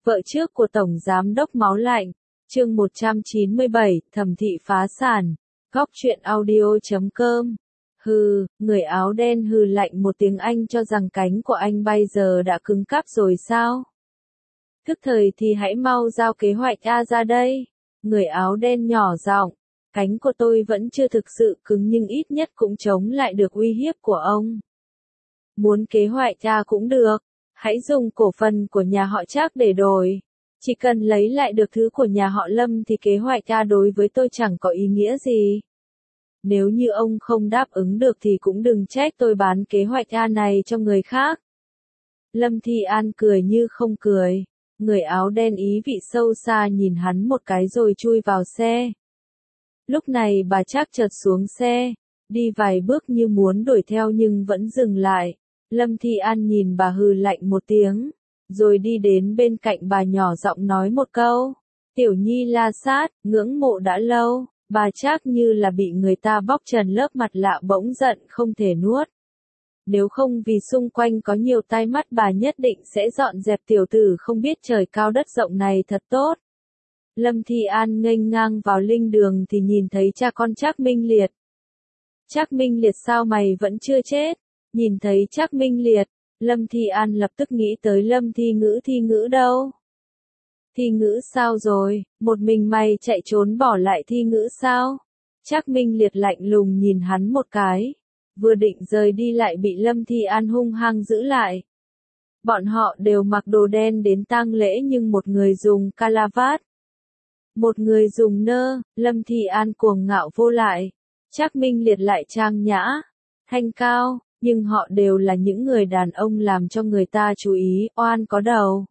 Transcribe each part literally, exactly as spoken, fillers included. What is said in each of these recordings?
Vợ trước của Tổng Giám đốc Máu Lạnh, chương một trăm chín mươi bảy, Thẩm Thị phá sản, góc truyện audio chấm com. Hừ, người áo đen hừ lạnh một tiếng, anh cho rằng cánh của anh bây giờ đã cứng cáp rồi sao? Thức thời thì hãy mau giao kế hoạch A ra đây. Người áo đen nhỏ giọng, cánh của tôi vẫn chưa thực sự cứng nhưng ít nhất cũng chống lại được uy hiếp của ông. Muốn kế hoạch A cũng được. Hãy dùng cổ phần của nhà họ Trác để đổi. Chỉ cần lấy lại được thứ của nhà họ Lâm thì kế hoạch A đối với tôi chẳng có ý nghĩa gì. Nếu như ông không đáp ứng được thì cũng đừng trách tôi bán kế hoạch A này cho người khác. Lâm Thi An cười như không cười. Người áo đen ý vị sâu xa nhìn hắn một cái rồi chui vào xe. Lúc này bà Trác chợt xuống xe, đi vài bước như muốn đuổi theo nhưng vẫn dừng lại. Lâm Thi An nhìn bà hừ lạnh một tiếng, rồi đi đến bên cạnh bà nhỏ giọng nói một câu. Tiểu Nhi La Sát, ngưỡng mộ đã lâu. Bà Trác như là bị người ta bóc trần lớp mặt lạ bỗng giận không thể nuốt. Nếu không vì xung quanh có nhiều tai mắt bà nhất định sẽ dọn dẹp tiểu tử không biết trời cao đất rộng này thật tốt. Lâm Thi An nghênh ngang vào linh đường thì nhìn thấy cha con Trác Minh Liệt. Trác Minh Liệt, sao mày vẫn chưa chết? Nhìn thấy Trác Minh Liệt, Lâm Thi An lập tức nghĩ tới Lâm Thi Ngữ. Thi Ngữ đâu? Thi Ngữ sao rồi? Một mình mày chạy trốn bỏ lại Thi Ngữ sao? Trác Minh Liệt lạnh lùng nhìn hắn một cái, vừa định rời đi lại bị Lâm Thi An hung hăng giữ lại. Bọn họ đều mặc đồ đen đến tang lễ nhưng một người dùng calavat, một người dùng nơ. Lâm Thi An cuồng ngạo vô lại, Trác Minh Liệt lại trang nhã, thanh cao. Nhưng họ đều là những người đàn ông làm cho người ta chú ý. Oan có đầu,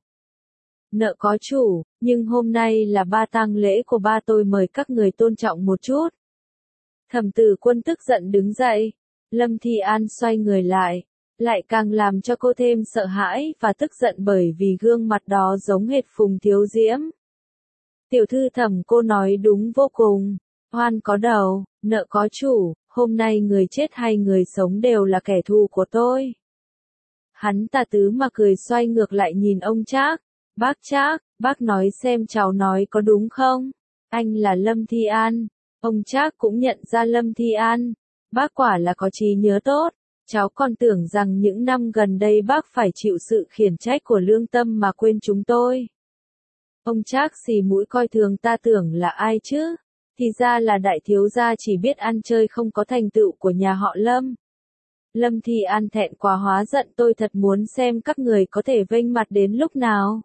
nợ có chủ, nhưng hôm nay là ba tang lễ của ba tôi, mời các người tôn trọng một chút. Thẩm Tử Quân tức giận đứng dậy. Lâm Thi An xoay người lại, lại càng làm cho cô thêm sợ hãi và tức giận bởi vì gương mặt đó giống hệt Phùng Thiếu Diễm. Tiểu thư Thẩm, cô nói đúng vô cùng. Oan có đầu, nợ có chủ, hôm nay người chết hay người sống đều là kẻ thù của tôi. Hắn tà tứ mà cười, xoay ngược lại nhìn ông Trác. Bác Trác, bác nói xem cháu nói có đúng không? Anh là Lâm Thi An. Ông Trác cũng nhận ra Lâm Thi An. Bác quả là có trí nhớ tốt. Cháu còn tưởng rằng những năm gần đây bác phải chịu sự khiển trách của lương tâm mà quên chúng tôi. Ông Trác xì mũi coi thường, ta tưởng là ai chứ? Thì ra là đại thiếu gia chỉ biết ăn chơi không có thành tựu của nhà họ Lâm. Lâm Thi An thẹn quá hóa giận, tôi thật muốn xem các người có thể vênh mặt đến lúc nào.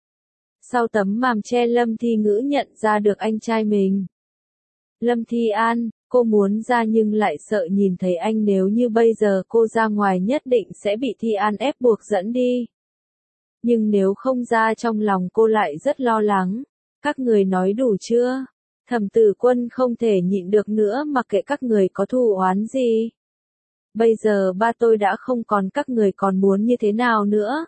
Sau tấm màn che Lâm Thi Ngữ nhận ra được anh trai mình. Lâm Thi An, cô muốn ra nhưng lại sợ nhìn thấy anh, nếu như bây giờ cô ra ngoài nhất định sẽ bị Thi An ép buộc dẫn đi. Nhưng nếu không ra trong lòng cô lại rất lo lắng. Các người nói đủ chưa? Thẩm Tử Quân không thể nhịn được nữa, mặc kệ các người có thù oán gì. Bây giờ ba tôi đã không còn, các người còn muốn như thế nào nữa?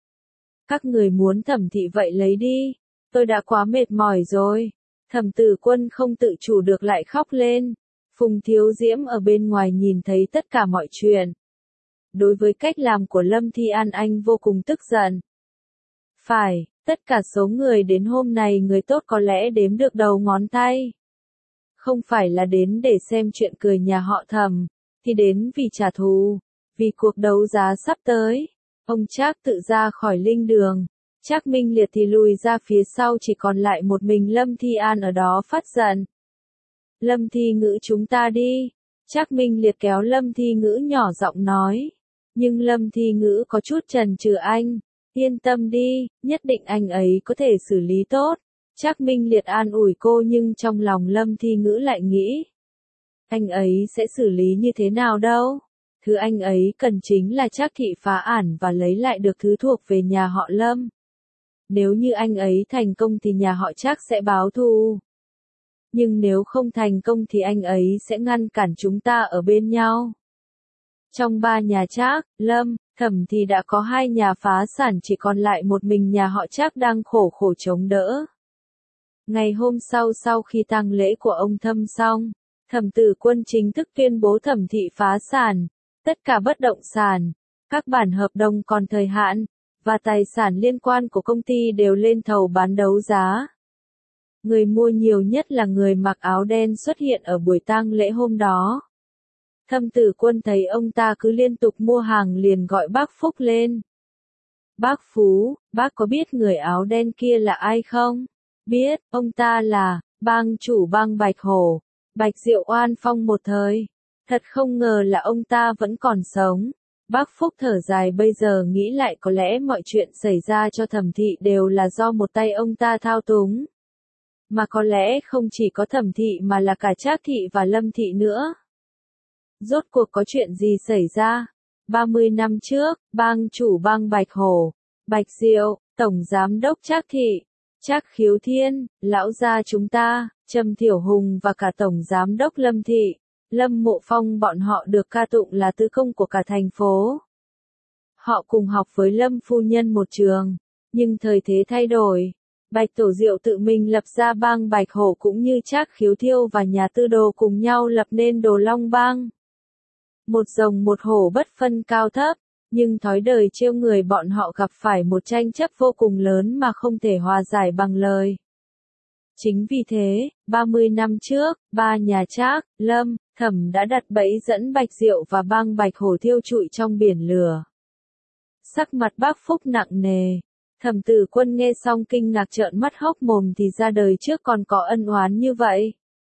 Các người muốn Thẩm thị vậy lấy đi, tôi đã quá mệt mỏi rồi. Thẩm Tử Quân không tự chủ được lại khóc lên. Phùng Thiếu Diễm ở bên ngoài nhìn thấy tất cả mọi chuyện. Đối với cách làm của Lâm Thi An, anh vô cùng tức giận. Phải, tất cả số người đến hôm nay người tốt có lẽ đếm được đầu ngón tay. Không phải là đến để xem chuyện cười nhà họ Thẩm, thì đến vì trả thù, vì cuộc đấu giá sắp tới. Ông Trác tự ra khỏi linh đường, Trác Minh Liệt thì lùi ra phía sau, chỉ còn lại một mình Lâm Thi An ở đó phát giận. Lâm Thi Ngữ, chúng ta đi. Trác Minh Liệt kéo Lâm Thi Ngữ nhỏ giọng nói. Nhưng Lâm Thi Ngữ có chút chần chừ, anh, yên tâm đi, nhất định anh ấy có thể xử lý tốt. Trác Minh Liệt an ủi cô, nhưng trong lòng Lâm Thi Ngữ lại nghĩ. Anh ấy sẽ xử lý như thế nào đâu? Thứ anh ấy cần chính là Trác thị phá ản và lấy lại được thứ thuộc về nhà họ Lâm. Nếu như anh ấy thành công thì nhà họ Trác sẽ báo thù. Nhưng nếu không thành công thì anh ấy sẽ ngăn cản chúng ta ở bên nhau. Trong ba nhà Trác, Lâm, Thẩm thì đã có hai nhà phá sản, chỉ còn lại một mình nhà họ Trác đang khổ khổ chống đỡ. Ngày hôm sau, sau khi tang lễ của ông Thâm xong, Thẩm Tử Quân chính thức tuyên bố Thẩm thị phá sản, tất cả bất động sản, các bản hợp đồng còn thời hạn, và tài sản liên quan của công ty đều lên thầu bán đấu giá. Người mua nhiều nhất là người mặc áo đen xuất hiện ở buổi tang lễ hôm đó. Thẩm Tử Quân thấy ông ta cứ liên tục mua hàng liền gọi bác Phúc lên. Bác Phú, bác có biết người áo đen kia là ai không? Biết, ông ta là bang chủ bang Bạch Hổ, Bạch Diệu oan phong một thời. Thật không ngờ là ông ta vẫn còn sống. Bác Phúc thở dài, bây giờ nghĩ lại có lẽ mọi chuyện xảy ra cho Thẩm Thị đều là do một tay ông ta thao túng. Mà có lẽ không chỉ có Thẩm Thị mà là cả Trác Thị và Lâm Thị nữa. Rốt cuộc có chuyện gì xảy ra? ba mươi năm trước, bang chủ bang Bạch Hổ, Bạch Diệu, tổng giám đốc Trác Thị, Trác Khiếu Thiên, lão gia chúng ta, Trầm Thiểu Hùng và cả tổng giám đốc Lâm Thị, Lâm Mộ Phong bọn họ được ca tụng là tứ công của cả thành phố. Họ cùng học với Lâm phu nhân một trường, nhưng thời thế thay đổi. Bạch Tổ Diệu tự mình lập ra bang Bạch Hổ cũng như Trác Khiếu Thiêu và nhà Tư Đồ cùng nhau lập nên Đồ Long bang. Một rồng một hổ bất phân cao thấp, nhưng thói đời trêu người bọn họ gặp phải một tranh chấp vô cùng lớn mà không thể hòa giải bằng lời. Chính vì thế, ba mươi năm trước, ba nhà Trác, Lâm, Thẩm đã đặt bẫy dẫn Bạch Diệu và bang Bạch Hổ thiêu trụi trong biển lửa. Sắc mặt bác Phúc nặng nề. Thẩm Tử Quân nghe xong kinh ngạc trợn mắt hốc mồm, thì ra đời trước còn có ân oán như vậy.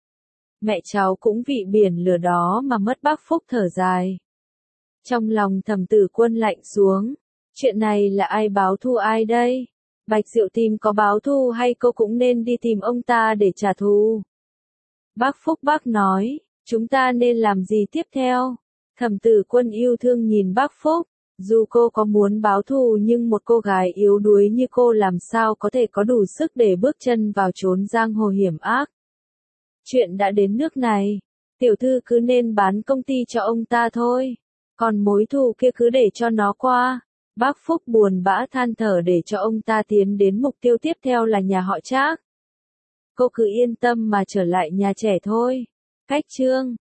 Mẹ cháu cũng vì biển lửa đó mà mất. Bác Phúc thở dài. Trong lòng Thẩm Tử Quân lạnh xuống. Chuyện này là ai báo thù ai đây? Bạch Diệu tìm có báo thù hay cô cũng nên đi tìm ông ta để trả thù? Bác Phúc bác nói, chúng ta nên làm gì tiếp theo? Thẩm Tử Quân yêu thương nhìn bác Phúc. Dù cô có muốn báo thù nhưng một cô gái yếu đuối như cô làm sao có thể có đủ sức để bước chân vào chốn giang hồ hiểm ác. Chuyện đã đến nước này, tiểu thư cứ nên bán công ty cho ông ta thôi. Còn mối thù kia cứ để cho nó qua. Bác Phúc buồn bã than thở để cho ông ta tiến đến mục tiêu tiếp theo là nhà họ Trác. Cô cứ yên tâm mà trở lại nhà trẻ thôi. Cách chương